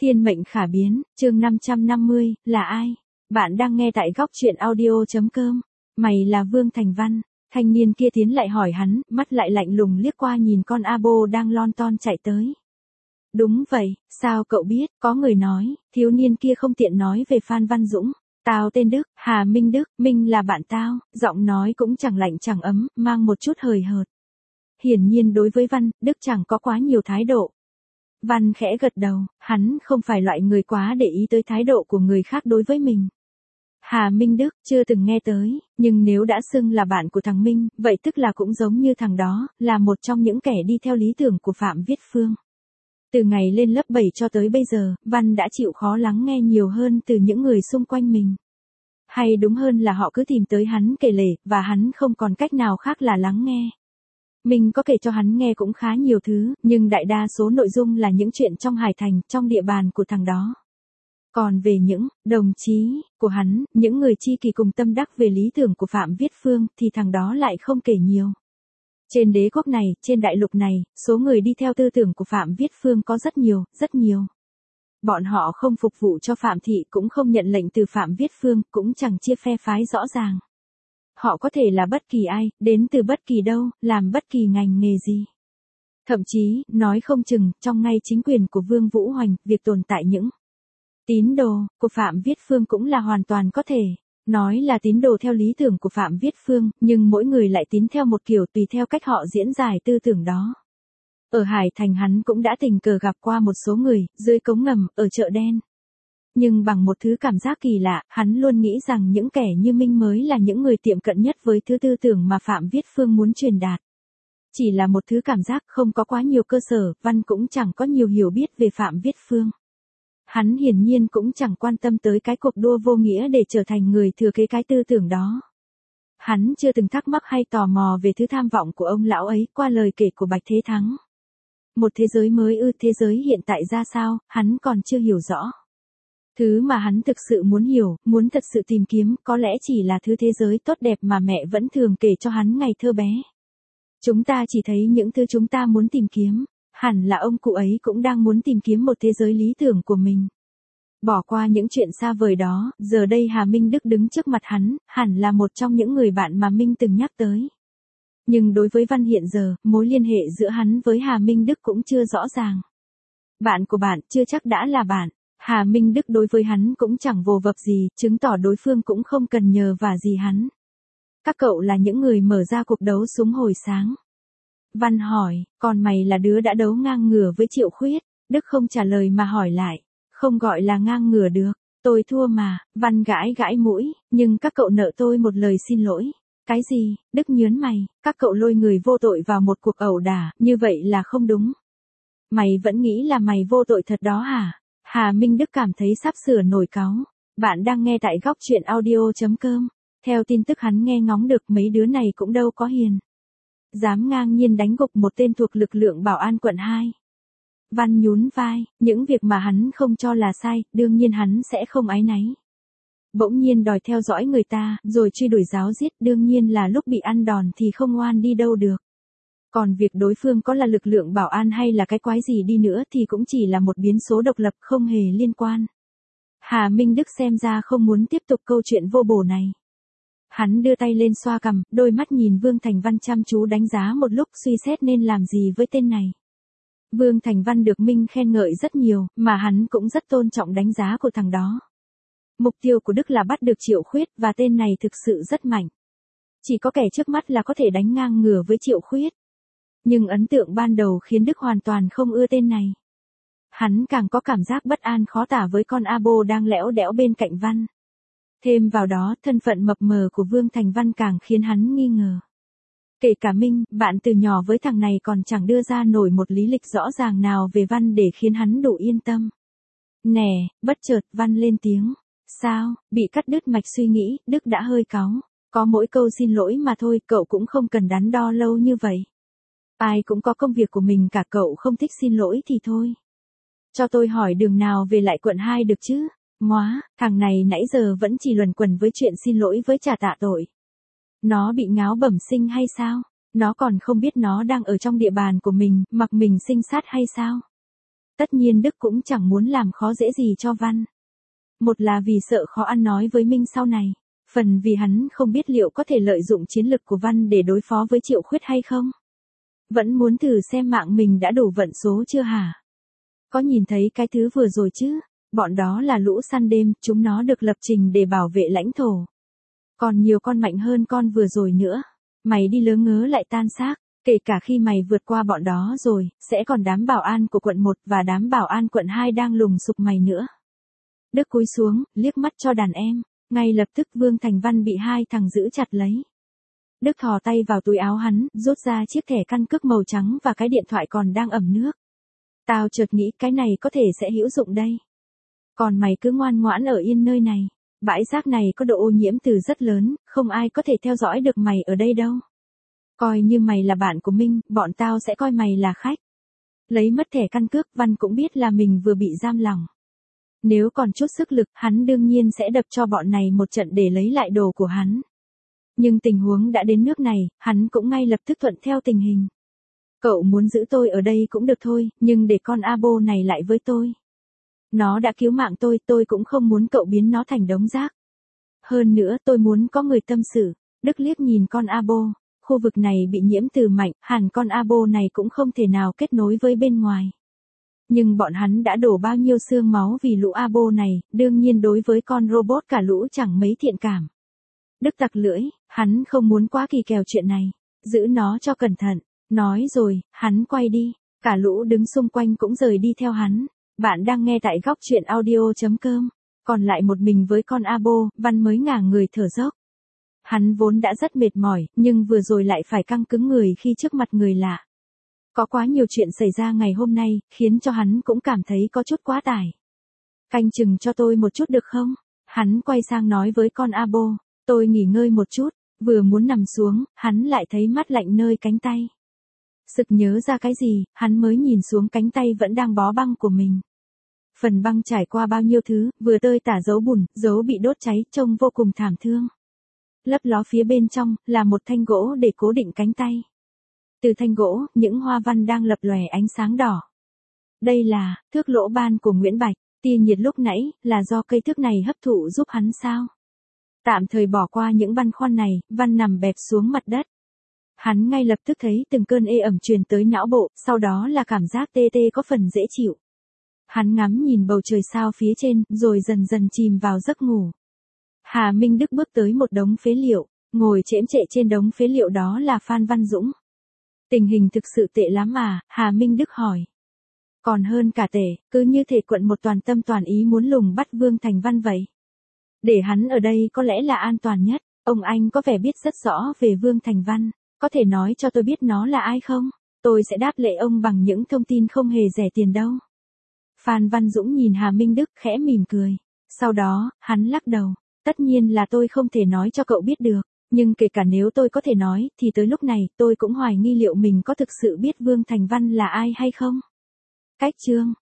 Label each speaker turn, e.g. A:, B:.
A: Thiên mệnh khả biến, chương 550, là ai? Bạn đang nghe tại góc truyện audio.com. Mày là Vương Thành Văn. Thanh niên kia tiến lại hỏi hắn, mắt lại lạnh lùng liếc qua nhìn con abo đang lon ton chạy tới. Đúng vậy, sao cậu biết? Có người nói, thiếu niên kia không tiện nói về Phan Văn Dũng. Tao tên Đức, Hà Minh Đức, Minh là bạn tao, giọng nói cũng chẳng lạnh chẳng ấm, mang một chút hời hợt. Hiển nhiên đối với Văn, Đức chẳng có quá nhiều thái độ. Văn khẽ gật đầu, hắn không phải loại người quá để ý tới thái độ của người khác đối với mình. Hà Minh Đức, chưa từng nghe tới, nhưng nếu đã xưng là bạn của thằng Minh, vậy tức là cũng giống như thằng đó, là một trong những kẻ đi theo lý tưởng của Phạm Viết Phương. Từ ngày lên lớp 7 cho tới bây giờ, Văn đã chịu khó lắng nghe nhiều hơn từ những người xung quanh mình. Hay đúng hơn là họ cứ tìm tới hắn kể lể, và hắn không còn cách nào khác là lắng nghe. Mình có kể cho hắn nghe cũng khá nhiều thứ, nhưng đại đa số nội dung là những chuyện trong Hải Thành, trong địa bàn của thằng đó. Còn về những đồng chí của hắn, những người chi kỷ cùng tâm đắc về lý tưởng của Phạm Viết Phương, thì thằng đó lại không kể nhiều. Trên đế quốc này, trên đại lục này, số người đi theo tư tưởng của Phạm Viết Phương có rất nhiều, rất nhiều. Bọn họ không phục vụ cho Phạm Thị, cũng không nhận lệnh từ Phạm Viết Phương, cũng chẳng chia phe phái rõ ràng. Họ có thể là bất kỳ ai, đến từ bất kỳ đâu, làm bất kỳ ngành nghề gì. Thậm chí, nói không chừng, trong ngay chính quyền của Vương Vũ Hoành, việc tồn tại những tín đồ của Phạm Viết Phương cũng là hoàn toàn có thể. Nói là tín đồ theo lý tưởng của Phạm Viết Phương, nhưng mỗi người lại tín theo một kiểu tùy theo cách họ diễn giải tư tưởng đó. Ở Hải Thành hắn cũng đã tình cờ gặp qua một số người, dưới cống ngầm, ở chợ đen. Nhưng bằng một thứ cảm giác kỳ lạ, hắn luôn nghĩ rằng những kẻ như Minh mới là những người tiệm cận nhất với thứ tư tưởng mà Phạm Viết Phương muốn truyền đạt. Chỉ là một thứ cảm giác không có quá nhiều cơ sở, Văn cũng chẳng có nhiều hiểu biết về Phạm Viết Phương. Hắn hiển nhiên cũng chẳng quan tâm tới cái cuộc đua vô nghĩa để trở thành người thừa kế cái tư tưởng đó. Hắn chưa từng thắc mắc hay tò mò về thứ tham vọng của ông lão ấy qua lời kể của Bạch Thế Thắng. Một thế giới mới thế giới hiện tại ra sao, hắn còn chưa hiểu rõ. Thứ mà hắn thực sự muốn hiểu, muốn thật sự tìm kiếm, có lẽ chỉ là thứ thế giới tốt đẹp mà mẹ vẫn thường kể cho hắn ngày thơ bé. Chúng ta chỉ thấy những thứ chúng ta muốn tìm kiếm, hẳn là ông cụ ấy cũng đang muốn tìm kiếm một thế giới lý tưởng của mình. Bỏ qua những chuyện xa vời đó, giờ đây Hà Minh Đức đứng trước mặt hắn, hẳn là một trong những người bạn mà Minh từng nhắc tới. Nhưng đối với Văn hiện giờ, mối liên hệ giữa hắn với Hà Minh Đức cũng chưa rõ ràng. Bạn của bạn chưa chắc đã là bạn. Hà Minh Đức đối với hắn cũng chẳng vồ vập gì, chứng tỏ đối phương cũng không cần nhờ vả gì hắn. Các cậu là những người mở ra cuộc đấu súng hồi sáng. Văn hỏi, còn mày là đứa đã đấu ngang ngửa với Triệu Khuyết? Đức không trả lời mà hỏi lại, không gọi là ngang ngửa được, tôi thua mà. Văn gãi gãi mũi, nhưng các cậu nợ tôi một lời xin lỗi. Cái gì? Đức nhớn mày, các cậu lôi người vô tội vào một cuộc ẩu đả, như vậy là không đúng. Mày vẫn nghĩ là mày vô tội thật đó hả? Hà Minh Đức cảm thấy sắp sửa nổi cáu. Bạn đang nghe tại góc truyện audio.com. Theo tin tức hắn nghe ngóng được, mấy đứa này cũng đâu có hiền. Dám ngang nhiên đánh gục một tên thuộc lực lượng bảo an quận 2. Văn nhún vai, những việc mà hắn không cho là sai, đương nhiên hắn sẽ không áy náy. Bỗng nhiên đòi theo dõi người ta, rồi truy đuổi giáo giết, đương nhiên là lúc bị ăn đòn thì không ngoan đi đâu được. Còn việc đối phương có là lực lượng bảo an hay là cái quái gì đi nữa thì cũng chỉ là một biến số độc lập, không hề liên quan. Hà Minh Đức xem ra không muốn tiếp tục câu chuyện vô bổ này. Hắn đưa tay lên xoa cằm, đôi mắt nhìn Vương Thành Văn chăm chú đánh giá một lúc, suy xét nên làm gì với tên này. Vương Thành Văn được Minh khen ngợi rất nhiều, mà hắn cũng rất tôn trọng đánh giá của thằng đó. Mục tiêu của Đức là bắt được Triệu Khuyết, và tên này thực sự rất mạnh. Chỉ có kẻ trước mắt là có thể đánh ngang ngửa với Triệu Khuyết. Nhưng ấn tượng ban đầu khiến Đức hoàn toàn không ưa tên này. Hắn càng có cảm giác bất an khó tả với con abo đang lẽo đẽo bên cạnh Văn. Thêm vào đó, thân phận mập mờ của Vương Thành Văn càng khiến hắn nghi ngờ. Kể cả Minh, bạn từ nhỏ với thằng này còn chẳng đưa ra nổi một lý lịch rõ ràng nào về Văn để khiến hắn đủ yên tâm. Nè, bất chợt Văn lên tiếng. Sao? Bị cắt đứt mạch suy nghĩ, Đức đã hơi cáu. Có mỗi câu xin lỗi mà thôi, cậu cũng không cần đắn đo lâu như vậy. Ai cũng có công việc của mình cả, cậu không thích xin lỗi thì thôi. Cho tôi hỏi đường nào về lại quận 2 được chứ? Móa, thằng này nãy giờ vẫn chỉ luẩn quẩn với chuyện xin lỗi với trả tạ tội. Nó bị ngáo bẩm sinh hay sao? Nó còn không biết nó đang ở trong địa bàn của mình, mặc mình sinh sát hay sao? Tất nhiên Đức cũng chẳng muốn làm khó dễ gì cho Văn. Một là vì sợ khó ăn nói với Minh sau này. Phần vì hắn không biết liệu có thể lợi dụng chiến lực của Văn để đối phó với Triệu Khuyết hay không. Vẫn muốn thử xem mạng mình đã đủ vận số chưa hả? Có nhìn thấy cái thứ vừa rồi chứ? Bọn đó là lũ săn đêm, chúng nó được lập trình để bảo vệ lãnh thổ. Còn nhiều con mạnh hơn con vừa rồi nữa. Mày đi lớ ngớ lại tan xác, kể cả khi mày vượt qua bọn đó rồi, sẽ còn đám bảo an của quận 1 và đám bảo an quận 2 đang lùng sục mày nữa. Đức cúi xuống, liếc mắt cho đàn em. Ngay lập tức Vương Thành Văn bị hai thằng giữ chặt lấy. Đức thò tay vào túi áo hắn, rút ra chiếc thẻ căn cước màu trắng và cái điện thoại còn đang ẩm nước. Tao chợt nghĩ cái này có thể sẽ hữu dụng đây. Còn mày cứ ngoan ngoãn ở yên nơi này. Bãi rác này có độ ô nhiễm từ rất lớn, không ai có thể theo dõi được mày ở đây đâu. Coi như mày là bạn của Minh, bọn tao sẽ coi mày là khách. Lấy mất thẻ căn cước, Văn cũng biết là mình vừa bị giam lỏng. Nếu còn chút sức lực, hắn đương nhiên sẽ đập cho bọn này một trận để lấy lại đồ của hắn. Nhưng tình huống đã đến nước này, hắn cũng ngay lập tức thuận theo tình hình. Cậu muốn giữ tôi ở đây cũng được thôi, nhưng để con abo này lại với tôi. Nó đã cứu mạng tôi cũng không muốn cậu biến nó thành đống rác. Hơn nữa tôi muốn có người tâm sự. Đức liếc nhìn con abo, khu vực này bị nhiễm từ mạnh, hẳn con abo này cũng không thể nào kết nối với bên ngoài. Nhưng bọn hắn đã đổ bao nhiêu xương máu vì lũ abo này, đương nhiên đối với con robot cả lũ chẳng mấy thiện cảm. Đức tặc lưỡi, hắn không muốn quá kỳ kèo chuyện này. Giữ nó cho cẩn thận. Nói rồi, hắn quay đi. Cả lũ đứng xung quanh cũng rời đi theo hắn. Bạn đang nghe tại góc truyện audio.com. Còn lại một mình với con abo, Văn mới ngả người thở dốc. Hắn vốn đã rất mệt mỏi, nhưng vừa rồi lại phải căng cứng người khi trước mặt người lạ. Có quá nhiều chuyện xảy ra ngày hôm nay, khiến cho hắn cũng cảm thấy có chút quá tải. Canh chừng cho tôi một chút được không? Hắn quay sang nói với con abo, tôi nghỉ ngơi một chút, vừa muốn nằm xuống, hắn lại thấy mát lạnh nơi cánh tay. Sực nhớ ra cái gì, hắn mới nhìn xuống cánh tay vẫn đang bó băng của mình. Phần băng trải qua bao nhiêu thứ, vừa tơi tả dấu bùn, dấu bị đốt cháy, trông vô cùng thảm thương. Lấp ló phía bên trong, là một thanh gỗ để cố định cánh tay. Từ thanh gỗ, những hoa văn đang lập lòe ánh sáng đỏ. Đây là, thước lỗ ban của Nguyễn Bạch, tia nhiệt lúc nãy, là do cây thước này hấp thụ giúp hắn sao? Tạm thời bỏ qua những băn khoăn này, Văn nằm bẹp xuống mặt đất. Hắn ngay lập tức thấy từng cơn ê ẩm truyền tới não bộ, sau đó là cảm giác tê tê có phần dễ chịu. Hắn ngắm nhìn bầu trời sao phía trên, rồi dần dần chìm vào giấc ngủ. Hà Minh Đức bước tới một đống phế liệu, ngồi chễm chệ trên đống phế liệu đó là Phan Văn Dũng. Tình hình thực sự tệ lắm à, Hà Minh Đức hỏi. Còn hơn cả tệ, cứ như thể quận một toàn tâm toàn ý muốn lùng bắt Vương Thành Văn vậy. Để hắn ở đây có lẽ là an toàn nhất, ông anh có vẻ biết rất rõ về Vương Thành Văn, có thể nói cho tôi biết nó là ai không? Tôi sẽ đáp lễ ông bằng những thông tin không hề rẻ tiền đâu. Phan Văn Dũng nhìn Hà Minh Đức khẽ mỉm cười. Sau đó, hắn lắc đầu. Tất nhiên là tôi không thể nói cho cậu biết được. Nhưng kể cả nếu tôi có thể nói, thì tới lúc này, tôi cũng hoài nghi liệu mình có thực sự biết Vương Thành Văn là ai hay không. Cách chương